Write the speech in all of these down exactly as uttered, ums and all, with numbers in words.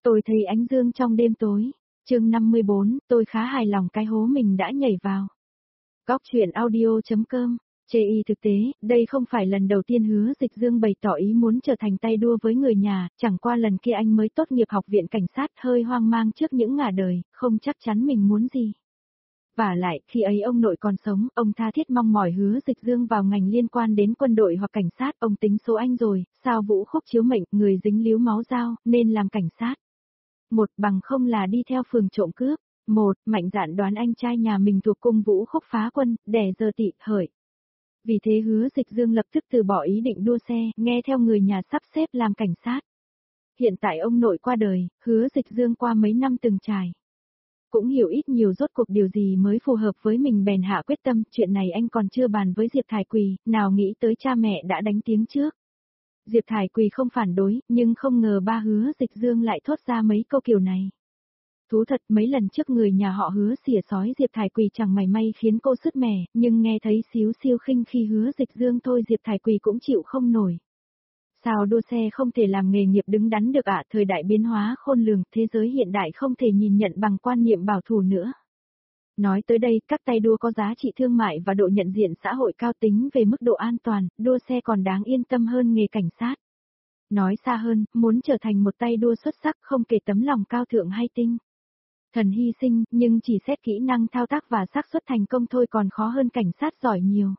Tôi thấy ánh dương trong đêm tối. Chương năm mươi bốn, tôi khá hài lòng cái hố mình đã nhảy vào. Góc truyện audio chấm com. Chê y thực tế, đây không phải lần đầu tiên Hứa Dịch Dương bày tỏ ý muốn trở thành tay đua với người nhà, chẳng qua lần kia anh mới tốt nghiệp học viện cảnh sát, hơi hoang mang trước những ngả đời, không chắc chắn mình muốn gì. Vả lại, khi ấy ông nội còn sống, ông tha thiết mong mỏi Hứa Dịch Dương vào ngành liên quan đến quân đội hoặc cảnh sát, ông tính số anh rồi, sao Vũ Khúc chiếu mệnh, người dính líu máu dao, nên làm cảnh sát. Một, bằng không là đi theo phường trộm cướp. Một, mạnh dạn đoán anh trai nhà mình thuộc cung Vũ Khúc phá quân, đẻ giờ tị, hởi. Vì thế Hứa Dịch Dương lập tức từ bỏ ý định đua xe, nghe theo người nhà sắp xếp làm cảnh sát. Hiện tại ông nội qua đời, Hứa Dịch Dương qua mấy năm từng trải. Cũng hiểu ít nhiều rốt cuộc điều gì mới phù hợp với mình bèn hạ quyết tâm, chuyện này anh còn chưa bàn với Diệp Thải Quỳ, nào nghĩ tới cha mẹ đã đánh tiếng trước. Diệp Thải Quỳ không phản đối, nhưng không ngờ ba Hứa Dịch Dương lại thốt ra mấy câu kiểu này. Thú thật mấy lần trước người nhà họ Hứa xỉa sói Diệp Thải Quỳ chẳng mảy may khiến cô sứt mẻ, nhưng nghe thấy xíu xiu khinh khi Hứa Dịch Dương thôi Diệp Thải Quỳ cũng chịu không nổi. Sao đua xe không thể làm nghề nghiệp đứng đắn được ạ, thời đại biến hóa khôn lường, thế giới hiện đại không thể nhìn nhận bằng quan niệm bảo thủ nữa. Nói tới đây, các tay đua có giá trị thương mại và độ nhận diện xã hội cao tính về mức độ an toàn, đua xe còn đáng yên tâm hơn nghề cảnh sát. Nói xa hơn, muốn trở thành một tay đua xuất sắc không kể tấm lòng cao thượng hay tinh thần hy sinh, nhưng chỉ xét kỹ năng thao tác và xác suất thành công thôi còn khó hơn cảnh sát giỏi nhiều.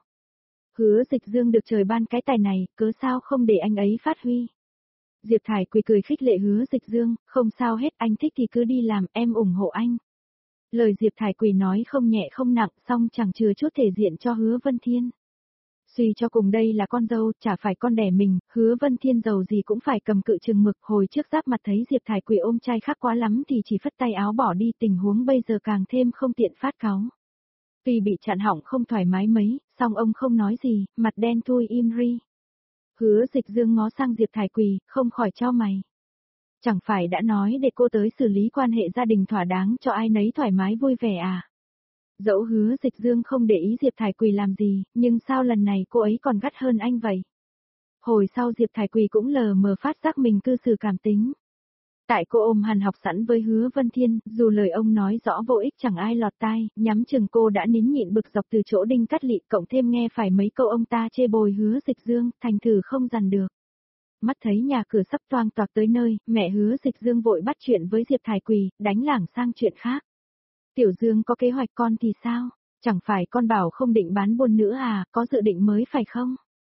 Hứa Dịch Dương được trời ban cái tài này, cớ sao không để anh ấy phát huy. Diệp Thải Quỳ cười khích lệ Hứa Dịch Dương, không sao hết, anh thích thì cứ đi làm, em ủng hộ anh. Lời Diệp Thải Quỳ nói không nhẹ không nặng, song chẳng chừa chút thể diện cho Hứa Vân Thiên. Suy cho cùng đây là con dâu, chả phải con đẻ mình, Hứa Vân Thiên giàu gì cũng phải cầm cự chừng mực, hồi trước giáp mặt thấy Diệp Thải Quỳ ôm trai khác quá lắm thì chỉ phất tay áo bỏ đi, tình huống bây giờ càng thêm không tiện phát cáu. Tuy bị chặn họng không thoải mái mấy, song ông không nói gì, mặt đen thui im ri. Hứa Dịch Dương ngó sang Diệp Thải Quỳ, không khỏi chau mày. Chẳng phải đã nói để cô tới xử lý quan hệ gia đình thỏa đáng cho ai nấy thoải mái vui vẻ à? Dẫu Hứa Dịch Dương không để ý Diệp Thải Quỳ làm gì, nhưng sao lần này cô ấy còn gắt hơn anh vậy? Hồi sau Diệp Thải Quỳ cũng lờ mờ phát giác mình cư xử cảm tính. Tại cô ôm hàn học sẵn với Hứa Vân Thiên, dù lời ông nói rõ vô ích chẳng ai lọt tai, nhắm chừng cô đã nín nhịn bực dọc từ chỗ Đinh Cát Lị, cộng thêm nghe phải mấy câu ông ta chê bồi Hứa Dịch Dương, thành thử không dằn được. Mắt thấy nhà cửa sắp toang toạc tới nơi, mẹ Hứa Dịch Dương vội bắt chuyện với Diệp Thải Quỳ, đánh lảng sang chuyện khác. Tiểu Dương có kế hoạch con thì sao? Chẳng phải con bảo không định bán buôn nữa à, có dự định mới phải không?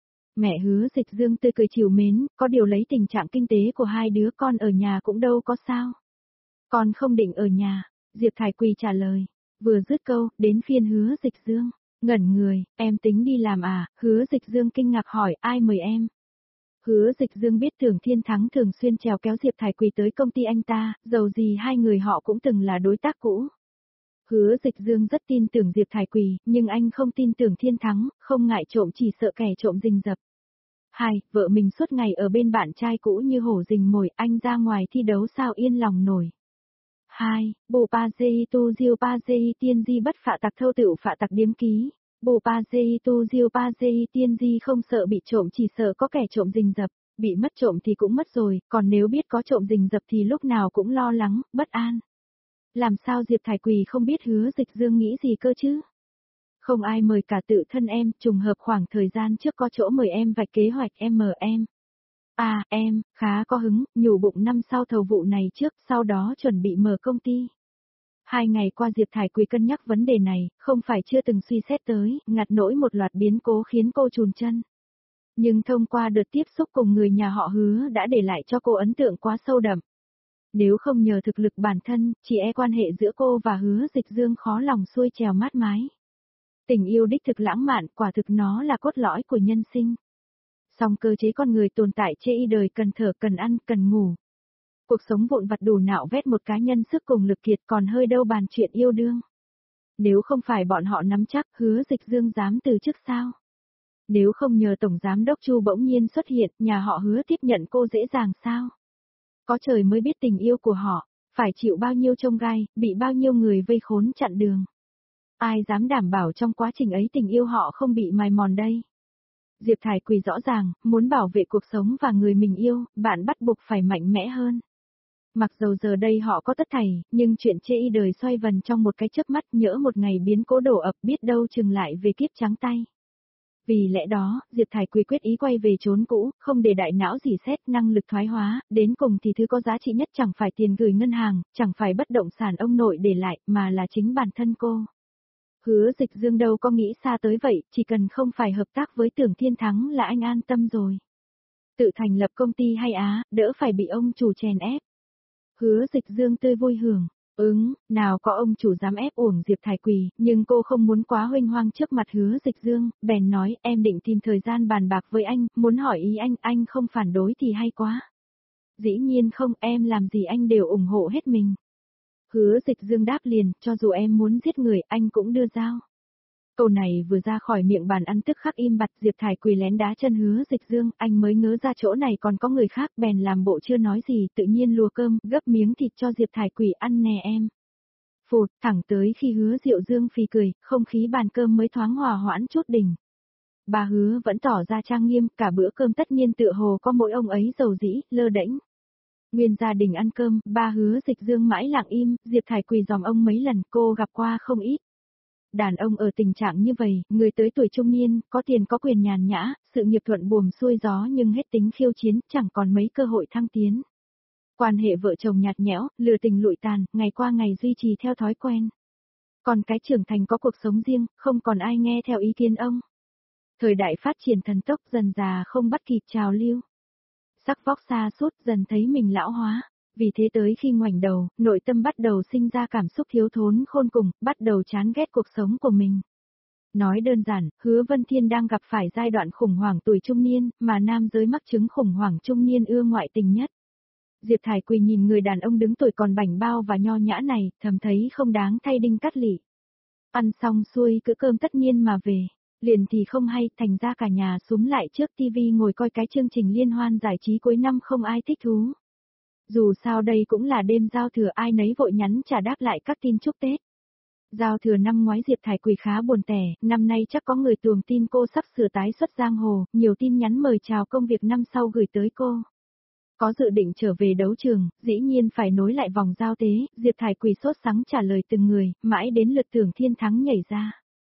Mẹ Hứa Dịch Dương tươi cười trìu mến, có điều lấy tình trạng kinh tế của hai đứa con ở nhà cũng đâu có sao. Con không định ở nhà, Diệp Thải Quỳ trả lời. Vừa dứt câu, đến phiên Hứa Dịch Dương. Ngẩn người, em tính đi làm à? Hứa Dịch Dương kinh ngạc hỏi, ai mời em? Hứa Dịch Dương biết Tưởng Thiên Thắng thường xuyên trèo kéo Diệp Thải Quỳ tới công ty anh ta, dầu gì hai người họ cũng từng là đối tác cũ. Hứa Dịch Dương rất tin tưởng Diệp Thải Quỳ, nhưng anh không tin tưởng Thiên Thắng, không ngại trộm chỉ sợ kẻ trộm rình rập. Hai, vợ mình suốt ngày ở bên bạn trai cũ như hổ rình mồi, anh ra ngoài thi đấu sao yên lòng nổi. Hai, bộ pa dê tu diêu pa dê tiên di bất phạ tặc thâu tựu phạ tặc điếm ký. Bộ pa dê tu diêu pa dê tiên di không sợ bị trộm chỉ sợ có kẻ trộm rình rập, bị mất trộm thì cũng mất rồi, còn nếu biết có trộm rình rập thì lúc nào cũng lo lắng, bất an. Làm sao Diệp Thải Quỳ không biết Hứa Dịch Dương nghĩ gì cơ chứ? Không ai mời cả tự thân em, trùng hợp khoảng thời gian trước có chỗ mời em vạch kế hoạch em mời em. À, em, khá có hứng, nhủ bụng năm sau thầu vụ này trước, sau đó chuẩn bị mở công ty. Hai ngày qua Diệp Thải Quỳ cân nhắc vấn đề này, không phải chưa từng suy xét tới, ngặt nỗi một loạt biến cố khiến cô chùn chân. Nhưng thông qua đợt tiếp xúc cùng người nhà họ Hứa đã để lại cho cô ấn tượng quá sâu đậm. Nếu không nhờ thực lực bản thân, chỉ e quan hệ giữa cô và Hứa Dịch Dương khó lòng xuôi trèo mát mái. Tình yêu đích thực lãng mạn, quả thực nó là cốt lõi của nhân sinh. Song cơ chế con người tồn tại chê y đời cần thở, cần ăn, cần ngủ. Cuộc sống vụn vặt đủ nạo vét một cá nhân sức cùng lực kiệt còn hơi đâu bàn chuyện yêu đương. Nếu không phải bọn họ nắm chắc, Hứa Dịch Dương dám từ chức sao? Nếu không nhờ Tổng Giám Đốc Chu bỗng nhiên xuất hiện, nhà họ Hứa tiếp nhận cô dễ dàng sao? Có trời mới biết tình yêu của họ, phải chịu bao nhiêu chông gai, bị bao nhiêu người vây khốn chặn đường. Ai dám đảm bảo trong quá trình ấy tình yêu họ không bị mài mòn đây? Diệp Thải Quỳ rõ ràng, muốn bảo vệ cuộc sống và người mình yêu, bạn bắt buộc phải mạnh mẽ hơn. Mặc dầu giờ đây họ có tất thảy, nhưng chuyện chê y đời xoay vần trong một cái chớp mắt, nhỡ một ngày biến cố đổ ập biết đâu chừng lại về kiếp trắng tay. Vì lẽ đó, Diệp Thải Quỳ quyết ý quay về chốn cũ, không để đại não dỉ xét năng lực thoái hóa, đến cùng thì thứ có giá trị nhất chẳng phải tiền gửi ngân hàng, chẳng phải bất động sản ông nội để lại, mà là chính bản thân cô. Hứa Dịch Dương đâu có nghĩ xa tới vậy, chỉ cần không phải hợp tác với Tưởng Thiên Thắng là anh an tâm rồi. Tự thành lập công ty hay á, đỡ phải bị ông chủ chèn ép. Hứa Dịch Dương tươi vui hưởng. Ứng, nào có ông chủ dám ép uổng Diệp Thải Quỳ, nhưng cô không muốn quá huênh hoang trước mặt Hứa Dịch Dương, bèn nói em định tìm thời gian bàn bạc với anh, muốn hỏi ý anh, anh không phản đối thì hay quá. Dĩ nhiên không, em làm gì anh đều ủng hộ hết mình. Hứa Dịch Dương đáp liền, cho dù em muốn giết người, anh cũng đưa dao. Câu này vừa ra khỏi miệng bàn ăn tức khắc im bặt, Diệp Thải Quỳ lén đá chân Hứa Dịch Dương, anh mới ngớ ra chỗ này còn có người khác, bèn làm bộ chưa nói gì, tự nhiên lùa cơm, gấp miếng thịt cho Diệp Thải Quỳ ăn nè em. Phụt, thẳng tới khi Hứa Diệu Dương phì cười, không khí bàn cơm mới thoáng hòa hoãn chút đỉnh. Bà Hứa vẫn tỏ ra trang nghiêm, cả bữa cơm tất nhiên tựa hồ có mỗi ông ấy dầu dĩ, lơ đễnh. Nguyên gia đình ăn cơm, ba Hứa Dịch Dương mãi lặng im, Diệp Thải Quỳ dòm ông mấy lần, cô gặp qua không ít. Đàn ông ở tình trạng như vậy, người tới tuổi trung niên, có tiền có quyền nhàn nhã, sự nghiệp thuận buồm xuôi gió nhưng hết tính khiêu chiến, chẳng còn mấy cơ hội thăng tiến. Quan hệ vợ chồng nhạt nhẽo, lừa tình lụi tàn, ngày qua ngày duy trì theo thói quen. Còn cái trưởng thành có cuộc sống riêng, không còn ai nghe theo ý kiến ông. Thời đại phát triển thần tốc dần già không bắt kịp trào lưu. Sắc vóc xa sút dần thấy mình lão hóa. Vì thế tới khi ngoảnh đầu, nội tâm bắt đầu sinh ra cảm xúc thiếu thốn khôn cùng, bắt đầu chán ghét cuộc sống của mình. Nói đơn giản, Hứa Vân Thiên đang gặp phải giai đoạn khủng hoảng tuổi trung niên, mà nam giới mắc chứng khủng hoảng trung niên ưa ngoại tình nhất. Diệp Thải Quỳ nhìn người đàn ông đứng tuổi còn bảnh bao và nho nhã này, thầm thấy không đáng thay đinh cắt lỉ. Ăn xong xuôi cữ cơm tất nhiên mà về, liền thì không hay, thành ra cả nhà súm lại trước tivi ngồi coi cái chương trình liên hoan giải trí cuối năm không ai thích thú. Dù sao đây cũng là đêm giao thừa, ai nấy vội nhắn trả đáp lại các tin chúc Tết. Giao thừa năm ngoái Diệp Thải Quỳ khá buồn tẻ, năm nay chắc có người tuồng tin cô sắp sửa tái xuất giang hồ, nhiều tin nhắn mời chào công việc năm sau gửi tới cô. Có dự định trở về đấu trường, dĩ nhiên phải nối lại vòng giao tế, Diệp Thải Quỳ sốt sắng trả lời từng người, mãi đến lượt Tưởng Thiên Thắng nhảy ra.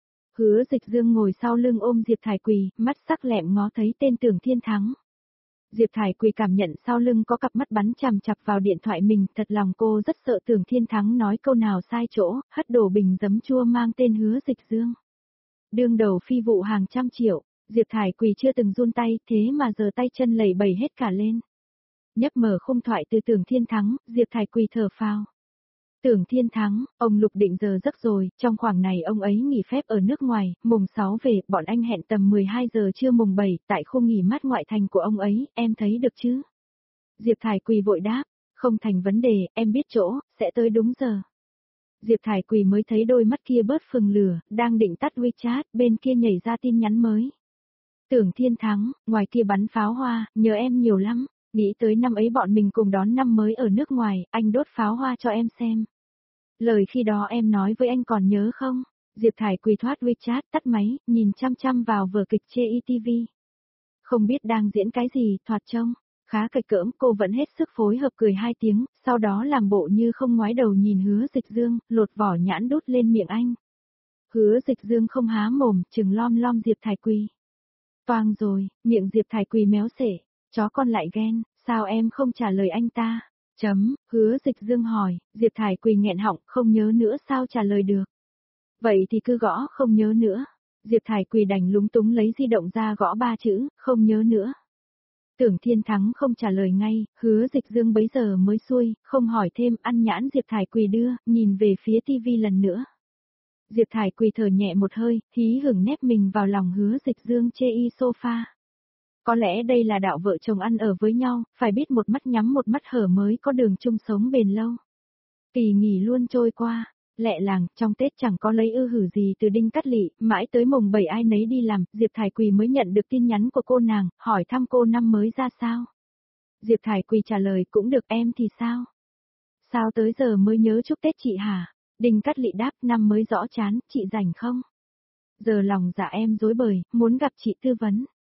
Hứa Dịch Dương ngồi sau lưng ôm Diệp Thải Quỳ, mắt sắc lẹm ngó thấy tên Tưởng Thiên Thắng. Diệp Thải Quỳ cảm nhận sau lưng có cặp mắt bắn chằm chằm vào điện thoại mình, thật lòng cô rất sợ Tưởng Thiên Thắng nói câu nào sai chỗ, hất đổ bình giấm chua mang tên Hứa Dịch Dương. Đương đầu phi vụ hàng trăm triệu, Diệp Thải Quỳ chưa từng run tay, thế mà giờ tay chân lẩy bẩy hết cả lên. Nhấp mở khung thoại từ Tưởng Thiên Thắng, Diệp Thải Quỳ thở phào. Tưởng Thiên Thắng, ông Lục định giờ giấc rồi, trong khoảng này ông ấy nghỉ phép ở nước ngoài, mùng sáu về, bọn anh hẹn tầm mười hai giờ trưa mùng bảy, tại khu nghỉ mát ngoại thành của ông ấy, em thấy được chứ? Diệp Thải Quỳ vội đáp, không thành vấn đề, em biết chỗ, sẽ tới đúng giờ. Diệp Thải Quỳ mới thấy đôi mắt kia bớt phừng lửa, đang định tắt WeChat, bên kia nhảy ra tin nhắn mới. Tưởng Thiên Thắng, ngoài kia bắn pháo hoa, nhớ em nhiều lắm, nghĩ tới năm ấy bọn mình cùng đón năm mới ở nước ngoài, anh đốt pháo hoa cho em xem. Lời khi đó em nói với anh còn nhớ không? Diệp Thải Quỳ thoát WeChat, tắt máy, nhìn chăm chăm vào vở kịch chê y ti vi. Không biết đang diễn cái gì, thoạt trông khá cạch cỡm, cô vẫn hết sức phối hợp cười hai tiếng, sau đó làm bộ như không ngoái đầu nhìn Hứa Dịch Dương, lột vỏ nhãn đút lên miệng anh. Hứa Dịch Dương không há mồm, chừng lom lom Diệp Thải Quỳ. Toang rồi, miệng Diệp Thải Quỳ méo xể, chó con lại ghen, sao em không trả lời anh ta? Chấm, Hứa Dịch Dương hỏi, Diệp Thải Quỳ nghẹn họng, không nhớ nữa sao trả lời được. Vậy thì cứ gõ không nhớ nữa. Diệp Thải Quỳ đành lúng túng lấy di động ra gõ ba chữ, không nhớ nữa. Tưởng Thiên Thắng không trả lời ngay, Hứa Dịch Dương bấy giờ mới xuôi, không hỏi thêm, ăn nhãn Diệp Thải Quỳ đưa, nhìn về phía tivi lần nữa. Diệp Thải Quỳ thở nhẹ một hơi, hí hửng nép mình vào lòng Hứa Dịch Dương chê y sofa. Có lẽ đây là đạo vợ chồng ăn ở với nhau, phải biết một mắt nhắm một mắt hở mới có đường chung sống bền lâu. Kỳ nghỉ luôn trôi qua, lẹ làng, trong Tết chẳng có lấy ư hử gì từ Đinh Cát Lỵ, mãi tới mùng bảy ai nấy đi làm, Diệp Thải Quỳ mới nhận được tin nhắn của cô nàng, hỏi thăm cô năm mới ra sao. Diệp Thải Quỳ trả lời cũng được, em thì sao? Sao tới giờ mới nhớ chúc Tết chị hả? Đinh Cát Lỵ đáp, năm mới rõ chán, chị rảnh không? Giờ lòng dạ em rối bời, muốn gặp chị tư vấn.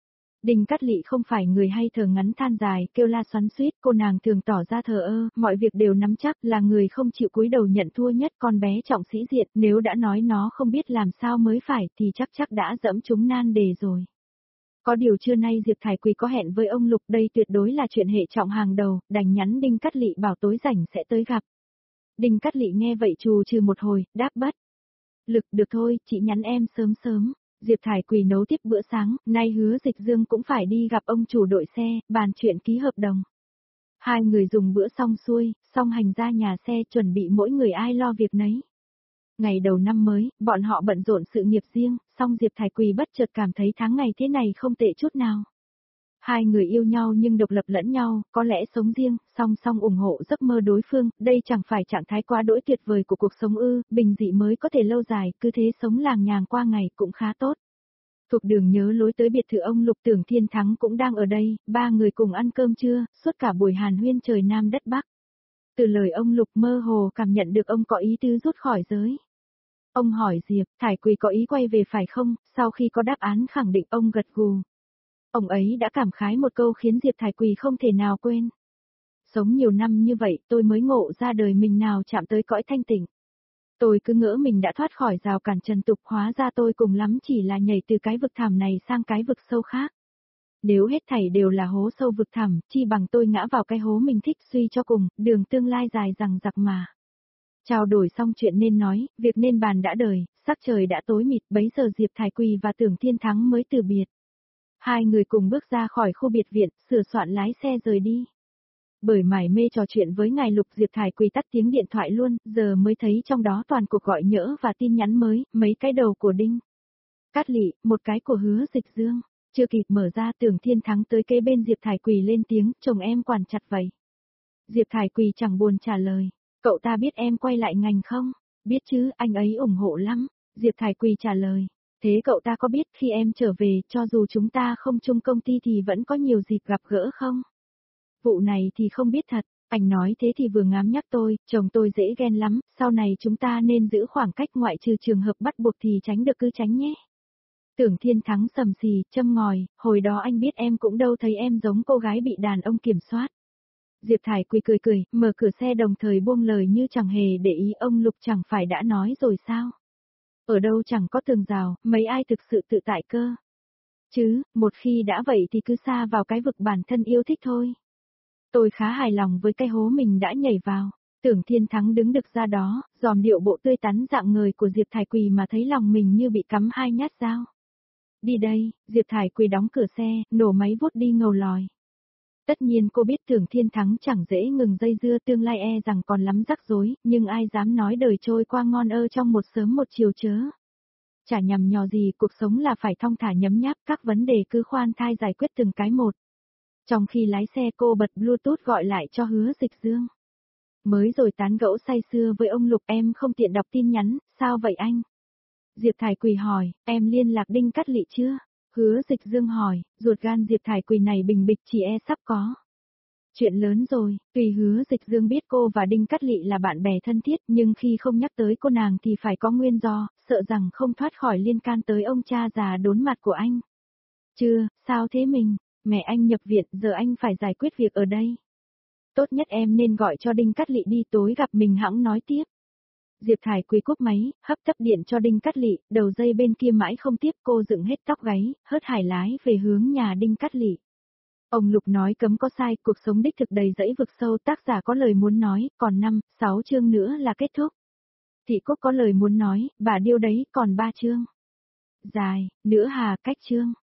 Đinh Cát Lị không phải người hay thở ngắn than dài, kêu la xoắn xuýt, cô nàng thường tỏ ra thờ ơ, mọi việc đều nắm chắc, là người không chịu cúi đầu nhận thua nhất, con bé trọng sĩ diện, nếu đã nói nó không biết làm sao mới phải thì chắc chắc đã dẫm trúng nan đề rồi. Có điều trưa nay Diệp Thải Quỳ có hẹn với ông Lục, đây tuyệt đối là chuyện hệ trọng hàng đầu, đành nhắn Đinh Cát Lị bảo tối rảnh sẽ tới gặp. Đinh Cát Lị nghe vậy trù trừ một hồi, đáp bất. Lực, được thôi, chị nhắn em sớm sớm. Diệp Thải Quỳ nấu tiếp bữa sáng, nay Hứa Dịch Dương cũng phải đi gặp ông chủ đội xe, bàn chuyện ký hợp đồng. Hai người dùng bữa xong xuôi, xong hành ra nhà xe chuẩn bị mỗi người ai lo việc nấy. Ngày đầu năm mới, bọn họ bận rộn sự nghiệp riêng, song Diệp Thải Quỳ bất chợt cảm thấy tháng ngày thế này không tệ chút nào. Hai người yêu nhau nhưng độc lập lẫn nhau, có lẽ sống riêng, song song ủng hộ giấc mơ đối phương, đây chẳng phải trạng thái quá đỗi tuyệt vời của cuộc sống ư, bình dị mới có thể lâu dài, cứ thế sống làng nhàng qua ngày cũng khá tốt. Thuộc đường nhớ lối tới biệt thự ông Lục, Tưởng Thiên Thắng cũng đang ở đây, ba người cùng ăn cơm trưa, suốt cả buổi hàn huyên trời Nam đất Bắc. Từ lời ông Lục mơ hồ cảm nhận được ông có ý tứ rút khỏi giới. Ông hỏi Diệp Thải Quỳ có ý quay về phải không, sau khi có đáp án khẳng định ông gật gù. Ông ấy đã cảm khái một câu khiến Diệp Thải Quỳ không thể nào quên. Sống nhiều năm như vậy tôi mới ngộ ra đời mình nào chạm tới cõi thanh tịnh. Tôi cứ ngỡ mình đã thoát khỏi rào cản trần tục, hóa ra tôi cùng lắm chỉ là nhảy từ cái vực thẳm này sang cái vực sâu khác. Nếu hết thảy đều là hố sâu vực thẳm, chi bằng tôi ngã vào cái hố mình thích, suy cho cùng, đường tương lai dài dằng dặc mà. Trao đổi xong chuyện nên nói, việc nên bàn đã đời, sắc trời đã tối mịt, bấy giờ Diệp Thải Quỳ và Tưởng Thiên Thắng mới từ biệt. Hai người cùng bước ra khỏi khu biệt viện, sửa soạn lái xe rời đi. Bởi mải mê trò chuyện với ngài Lục, Diệp Thải Quỳ tắt tiếng điện thoại luôn, giờ mới thấy trong đó toàn cuộc gọi nhỡ và tin nhắn mới, mấy cái đầu của Đinh Cát Lị, một cái của Hứa Dịch Dương. Chưa kịp mở ra, Tưởng Thiên Thắng tới kế bên Diệp Thải Quỳ lên tiếng, chồng em quản chặt vậy. Diệp Thải Quỳ chẳng buồn trả lời, cậu ta biết em quay lại ngành không? Biết chứ, anh ấy ủng hộ lắm. Diệp Thải Quỳ trả lời, thế cậu ta có biết khi em trở về, cho dù chúng ta không chung công ty thì vẫn có nhiều dịp gặp gỡ không? Vụ này thì không biết thật, anh nói thế thì vừa ngám nhắc tôi, chồng tôi dễ ghen lắm, sau này chúng ta nên giữ khoảng cách, ngoại trừ trường hợp bắt buộc thì tránh được cứ tránh nhé. Tưởng Thiên Thắng sầm xì, châm ngòi, hồi đó anh biết em cũng đâu thấy em giống cô gái bị đàn ông kiểm soát. Diệp Thải Quỳ cười cười, mở cửa xe đồng thời buông lời như chẳng hề để ý, ông Lục chẳng phải đã nói rồi sao? Ở đâu chẳng có tường rào, mấy ai thực sự tự tại cơ. Chứ, một khi đã vậy thì cứ sa vào cái vực bản thân yêu thích thôi. Tôi khá hài lòng với cái hố mình đã nhảy vào. Tưởng Thiên Thắng đứng đực ra đó, dòm điệu bộ tươi tắn dạng người của Diệp Thải Quỳ mà thấy lòng mình như bị cắm hai nhát dao. Đi đây, Diệp Thải Quỳ đóng cửa xe, nổ máy vút đi ngầu lòi. Tất nhiên cô biết Tưởng Thiên Thắng chẳng dễ ngừng dây dưa, tương lai e rằng còn lắm rắc rối, nhưng ai dám nói đời trôi qua ngon ơ trong một sớm một chiều chớ. Chả nhằm nhò gì, cuộc sống là phải thong thả nhấm nháp, các vấn đề cứ khoan thai giải quyết từng cái một. Trong khi lái xe cô bật Bluetooth gọi lại cho Hứa Dịch Dương. Mới rồi tán gẫu say sưa với ông Lục, em không tiện đọc tin nhắn, sao vậy anh? Diệp Thải Quỳ hỏi, em liên lạc Đinh Cát Lị chưa? Hứa Dịch Dương hỏi, ruột gan Diệp Thải Quỳ này bình bịch chỉ e sắp có. Chuyện lớn rồi, tùy Hứa Dịch Dương biết cô và Đinh Cát Lị là bạn bè thân thiết, nhưng khi không nhắc tới cô nàng thì phải có nguyên do, sợ rằng không thoát khỏi liên can tới ông cha già đốn mặt của anh. Chưa, sao thế mình? Mẹ anh nhập viện, giờ anh phải giải quyết việc ở đây. Tốt nhất em nên gọi cho Đinh Cát Lị đi, tối gặp mình hẵng nói tiếp. Diệp Thải Quỳ cúp máy, hấp tấp điện cho Đinh Cát Lị, đầu dây bên kia mãi không tiếp, cô dựng hết tóc gáy, hớt hải lái về hướng nhà Đinh Cát Lị. Ông Lục nói cấm có sai, cuộc sống đích thực đầy dẫy vực sâu, tác giả có lời muốn nói, còn năm, sáu chương nữa là kết thúc. Thị Cúc có lời muốn nói, bà điêu đấy, còn ba chương. Dài, nữa hà cách chương.